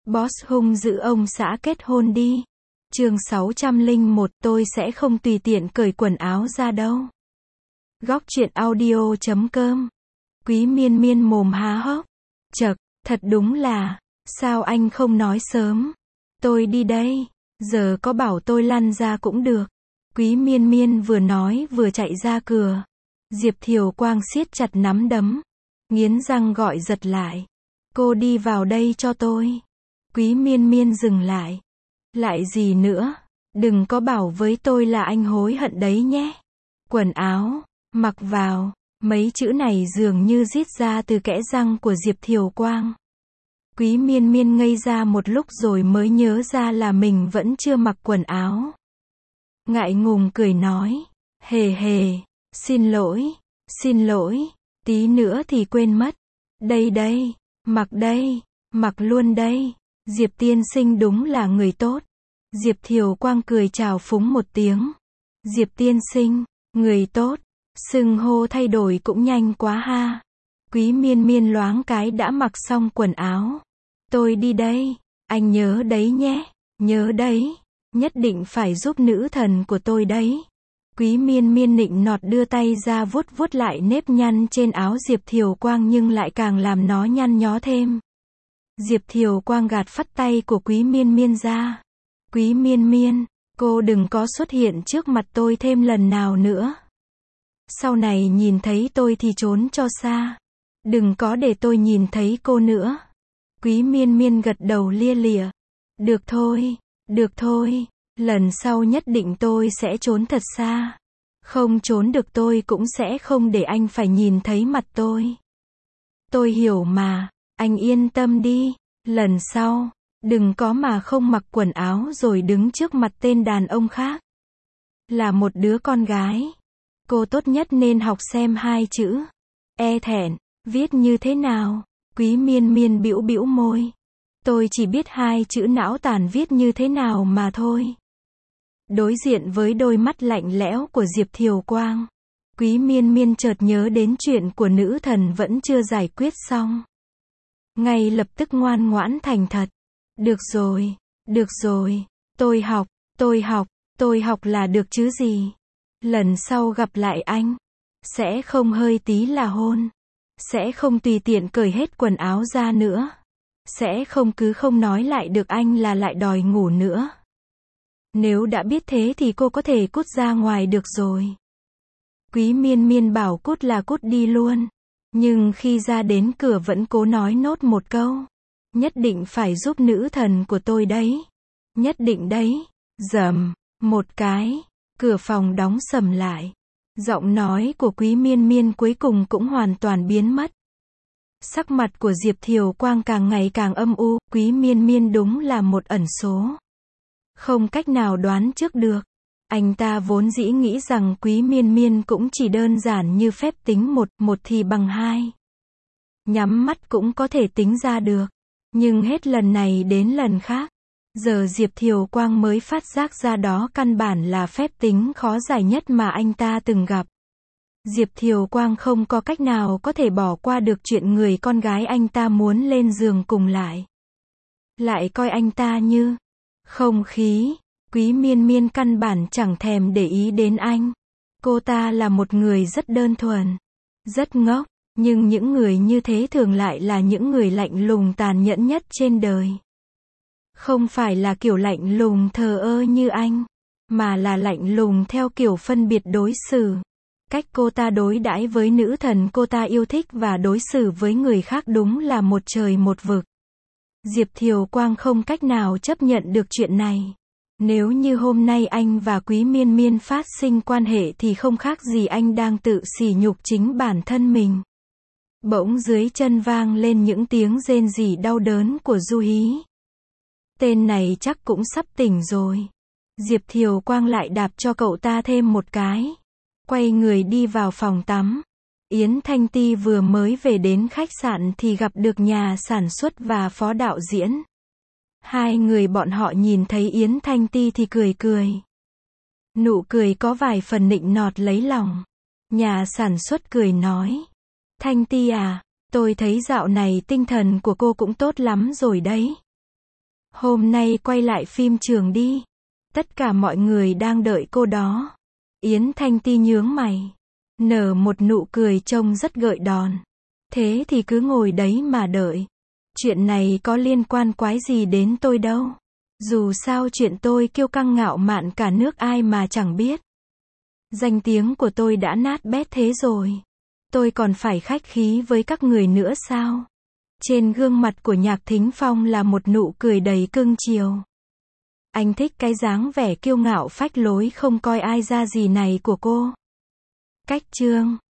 Boss hung dữ ông xã kết hôn đi. Chương 601, tôi sẽ không tùy tiện cởi quần áo ra đâu. Góc truyện audio.com. Quý Miên Miên mồm há hốc. Chậc, thật đúng là, sao anh không nói sớm? Tôi đi đây, giờ có bảo tôi lăn ra cũng được. Quý Miên Miên vừa nói vừa chạy ra cửa. Diệp Thiều Quang siết chặt nắm đấm, nghiến răng gọi giật lại. Cô đi vào đây cho tôi. Quý Miên Miên dừng lại. Lại gì nữa? Đừng có bảo với tôi là anh hối hận đấy nhé. Quần áo, mặc vào. Mấy chữ này dường như rít ra từ kẽ răng của Diệp Thiều Quang. Quý Miên Miên ngây ra một lúc rồi mới nhớ ra là mình vẫn chưa mặc quần áo. Ngại ngùng cười nói. Hề hề, xin lỗi, tí nữa thì quên mất. Đây, mặc luôn đây. Diệp tiên sinh đúng là người tốt. Diệp Thiều Quang cười chào phúng một tiếng. Diệp tiên sinh, người tốt. Xưng hô thay đổi cũng nhanh quá ha. Quý Miên Miên loáng cái đã mặc xong quần áo. Tôi đi đây, anh nhớ đấy nhé, nhớ đấy, nhất định phải giúp nữ thần của tôi đấy. Quý Miên Miên nịnh nọt đưa tay ra vuốt vuốt lại nếp nhăn trên áo Diệp Thiều Quang nhưng lại càng làm nó nhăn nhó thêm. Diệp Thiều Quang gạt phắt tay của Quý Miên Miên ra. Quý Miên Miên, cô đừng có xuất hiện trước mặt tôi thêm lần nào nữa. Sau này nhìn thấy tôi thì trốn cho xa. Đừng có để tôi nhìn thấy cô nữa. Quý Miên Miên gật đầu lia lịa. Được thôi, lần sau nhất định tôi sẽ trốn thật xa. Không trốn được tôi cũng sẽ không để anh phải nhìn thấy mặt tôi. Tôi hiểu mà, anh yên tâm đi, lần sau, đừng có mà không mặc quần áo rồi đứng trước mặt tên đàn ông khác. Là một đứa con gái, cô tốt nhất nên học xem hai chữ. E thẹn, viết như thế nào? Quý Miên Miên bĩu bĩu môi. Tôi chỉ biết hai chữ não tàn viết như thế nào mà thôi. Đối diện với đôi mắt lạnh lẽo của Diệp Thiều Quang, Quý Miên Miên chợt nhớ đến chuyện của nữ thần vẫn chưa giải quyết xong. Ngay lập tức ngoan ngoãn thành thật. Được rồi, tôi học là được chứ gì. Lần sau gặp lại anh, sẽ không hơi tí là hôn. Sẽ không tùy tiện cởi hết quần áo ra nữa. Sẽ không cứ không nói lại được anh là lại đòi ngủ nữa. Nếu đã biết thế thì cô có thể cút ra ngoài được rồi. Quý Miên Miên bảo cút là cút đi luôn. Nhưng khi ra đến cửa vẫn cố nói nốt một câu. Nhất định phải giúp nữ thần của tôi đấy. Nhất định đấy. Rầm, một cái, cửa phòng đóng sầm lại. Giọng nói của Quý Miên Miên cuối cùng cũng hoàn toàn biến mất. Sắc mặt của Diệp Thiều Quang càng ngày càng âm u. Quý Miên Miên đúng là một ẩn số. Không cách nào đoán trước được. Anh ta vốn dĩ nghĩ rằng Quý Miên Miên cũng chỉ đơn giản như phép tính một thì bằng 2. Nhắm mắt cũng có thể tính ra được. Nhưng hết lần này đến lần khác. Giờ Diệp Thiều Quang mới phát giác ra đó căn bản là phép tính khó giải nhất mà anh ta từng gặp. Diệp Thiều Quang không có cách nào có thể bỏ qua được chuyện người con gái anh ta muốn lên giường cùng lại. Lại coi anh ta như không khí. Quý Miên Miên căn bản chẳng thèm để ý đến anh. Cô ta là một người rất đơn thuần, rất ngốc, nhưng những người như thế thường lại là những người lạnh lùng tàn nhẫn nhất trên đời. Không phải là kiểu lạnh lùng thờ ơ như anh, mà là lạnh lùng theo kiểu phân biệt đối xử. Cách cô ta đối đãi với nữ thần cô ta yêu thích và đối xử với người khác đúng là một trời một vực. Diệp Thiều Quang không cách nào chấp nhận được chuyện này. Nếu như hôm nay anh và Quý Miên Miên phát sinh quan hệ thì không khác gì anh đang tự sỉ nhục chính bản thân mình. Bỗng dưới chân vang lên những tiếng rên rỉ đau đớn của Du Hí. Tên này chắc cũng sắp tỉnh rồi. Diệp Thiều Quang lại đạp cho cậu ta thêm một cái. Quay người đi vào phòng tắm. Yến Thanh Ti vừa mới về đến khách sạn thì gặp được nhà sản xuất và phó đạo diễn. Hai người bọn họ nhìn thấy Yến Thanh Ti thì cười cười. Nụ cười có vài phần nịnh nọt lấy lòng. Nhà sản xuất cười nói. Thanh Ti à, tôi thấy dạo này tinh thần của cô cũng tốt lắm rồi đấy. Hôm nay quay lại phim trường đi. Tất cả mọi người đang đợi cô đó. Yến Thanh Ti nhướng mày. Nở một nụ cười trông rất gợi đòn. Thế thì cứ ngồi đấy mà đợi. Chuyện này có liên quan quái gì đến tôi đâu. Dù sao chuyện tôi kiêu căng ngạo mạn cả nước ai mà chẳng biết. Danh tiếng của tôi đã nát bét thế rồi. Tôi còn phải khách khí với các người nữa sao? Trên gương mặt của Nhạc Thính Phong là một nụ cười đầy cưng chiều. Anh thích cái dáng vẻ kiêu ngạo phách lối không coi ai ra gì này của cô. Cách chương